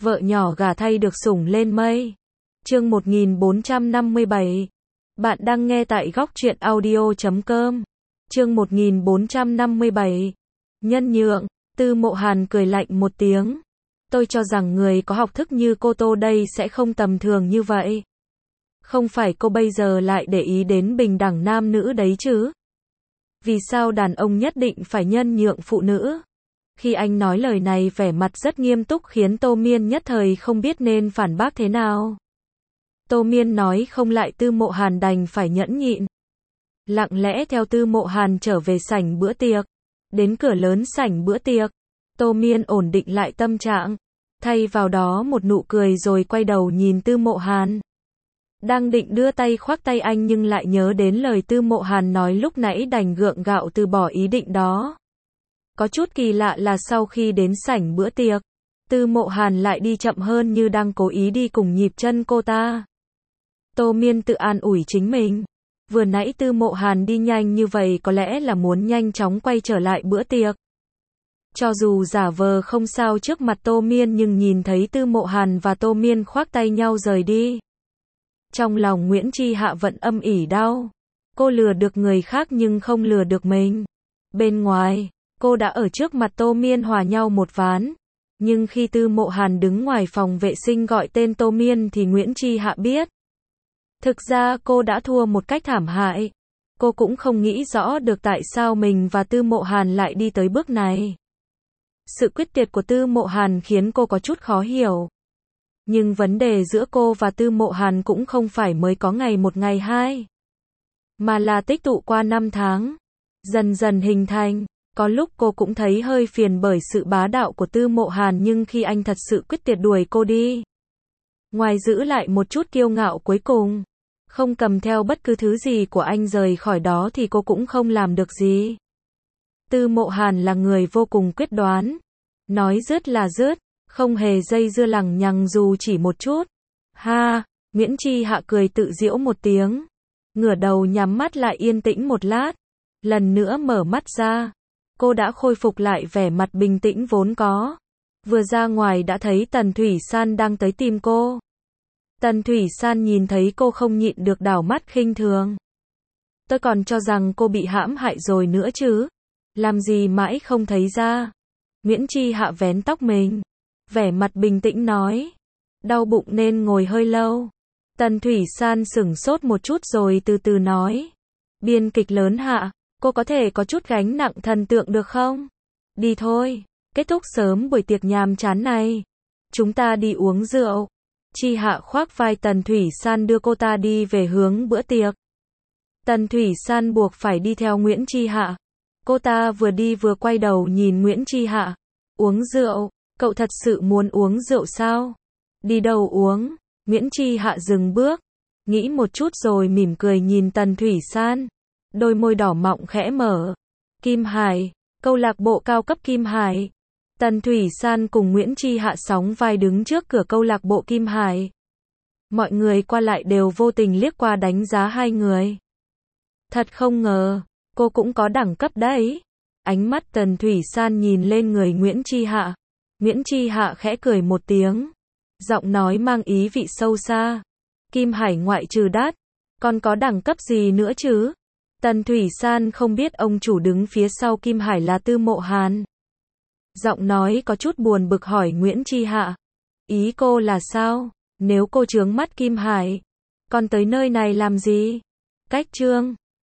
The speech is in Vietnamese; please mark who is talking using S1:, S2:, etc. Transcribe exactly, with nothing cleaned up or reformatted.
S1: Vợ nhỏ gả thay được sủng lên mây. Chương một nghìn bốn trăm năm mươi bảy. Bạn đang nghe tại góc truyện audio chấm com. Chương một nghìn bốn trăm năm mươi bảy. Nhân nhượng. Tư Mộ Hàn cười lạnh một tiếng. Tôi cho rằng người có học thức như cô Tô đây sẽ không tầm thường như vậy. Không phải cô bây giờ lại để ý đến bình đẳng nam nữ đấy chứ? Vì sao đàn ông nhất định phải nhân nhượng phụ nữ? Khi anh nói lời này vẻ mặt rất nghiêm túc khiến Tô Miên nhất thời không biết nên phản bác thế nào. Tô Miên nói không lại, Tư Mộ Hàn đành phải nhẫn nhịn. Lặng lẽ theo Tư Mộ Hàn trở về sảnh bữa tiệc. Đến cửa lớn sảnh bữa tiệc, Tô Miên ổn định lại tâm trạng, thay vào đó một nụ cười rồi quay đầu nhìn Tư Mộ Hàn. Đang định đưa tay khoác tay anh nhưng lại nhớ đến lời Tư Mộ Hàn nói lúc nãy đành gượng gạo từ bỏ ý định đó. Có chút kỳ lạ là sau khi đến sảnh bữa tiệc, Tư Mộ Hàn lại đi chậm hơn như đang cố ý đi cùng nhịp chân cô ta. Tô Miên tự an ủi chính mình. Vừa nãy Tư Mộ Hàn đi nhanh như vậy có lẽ là muốn nhanh chóng quay trở lại bữa tiệc. Cho dù giả vờ không sao trước mặt Tô Miên nhưng nhìn thấy Tư Mộ Hàn và Tô Miên khoác tay nhau rời đi. Trong lòng Nguyễn Chi Hạ vẫn âm ỉ đau. Cô lừa được người khác nhưng không lừa được mình. Bên ngoài, cô đã ở trước mặt Tô Miên hòa nhau một ván. Nhưng khi Tư Mộ Hàn đứng ngoài phòng vệ sinh gọi tên Tô Miên thì Nguyễn Chi Hạ biết. Thực ra cô đã thua một cách thảm hại. Cô cũng không nghĩ rõ được tại sao mình và Tư Mộ Hàn lại đi tới bước này. Sự quyết tuyệt của Tư Mộ Hàn khiến cô có chút khó hiểu. Nhưng vấn đề giữa cô và Tư Mộ Hàn cũng không phải mới có ngày một ngày hai, mà là tích tụ qua năm tháng, dần dần hình thành. Có lúc cô cũng thấy hơi phiền bởi sự bá đạo của Tư Mộ Hàn nhưng khi anh thật sự quyết tuyệt đuổi cô đi, ngoài giữ lại một chút kiêu ngạo cuối cùng, không cầm theo bất cứ thứ gì của anh rời khỏi đó thì cô cũng không làm được gì. Tư Mộ Hàn là người vô cùng quyết đoán. Nói dứt là dứt, không hề dây dưa lằng nhằng dù chỉ một chút. Ha, Nguyễn Chi Hạ cười tự giễu một tiếng. Ngửa đầu nhắm mắt lại yên tĩnh một lát. Lần nữa mở mắt ra. Cô đã khôi phục lại vẻ mặt bình tĩnh vốn có. Vừa ra ngoài đã thấy Tần Thủy San đang tới tìm cô. Tần Thủy San nhìn thấy cô không nhịn được đảo mắt khinh thường. Tôi còn cho rằng cô bị hãm hại rồi nữa chứ. Làm gì mãi không thấy ra. Nguyễn Chi Hạ vén tóc mình. Vẻ mặt bình tĩnh nói. Đau bụng nên ngồi hơi lâu. Tần Thủy San sửng sốt một chút rồi từ từ nói. Biên kịch lớn Hạ, cô có thể có chút gánh nặng thần tượng được không? Đi thôi, kết thúc sớm buổi tiệc nhàm chán này. Chúng ta đi uống rượu. Chi Hạ khoác vai Tần Thủy San đưa cô ta đi về hướng bữa tiệc. Tần Thủy San buộc phải đi theo Nguyễn Chi Hạ. Cô ta vừa đi vừa quay đầu nhìn Nguyễn Chi Hạ. Uống rượu, cậu thật sự muốn uống rượu sao? Đi đâu uống? Nguyễn Chi Hạ dừng bước, nghĩ một chút rồi mỉm cười nhìn Tần Thủy San. Đôi môi đỏ mọng khẽ mở. Kim Hải, câu lạc bộ cao cấp Kim Hải. Tần Thủy San cùng Nguyễn Chi Hạ sóng vai đứng trước cửa câu lạc bộ Kim Hải. Mọi người qua lại đều vô tình liếc qua đánh giá hai người. Thật không ngờ, cô cũng có đẳng cấp đấy. Ánh mắt Tần Thủy San nhìn lên người Nguyễn Chi Hạ. Nguyễn Chi Hạ khẽ cười một tiếng. Giọng nói mang ý vị sâu xa. Kim Hải ngoại trừ đắt, còn có đẳng cấp gì nữa chứ? Tần Thủy San không biết ông chủ đứng phía sau Kim Hải là Tư Mộ Hàn. Giọng nói có chút buồn bực hỏi Nguyễn Chi Hạ. Ý cô là sao? Nếu cô chướng mắt Kim Hải, còn tới nơi này làm gì? Cách chương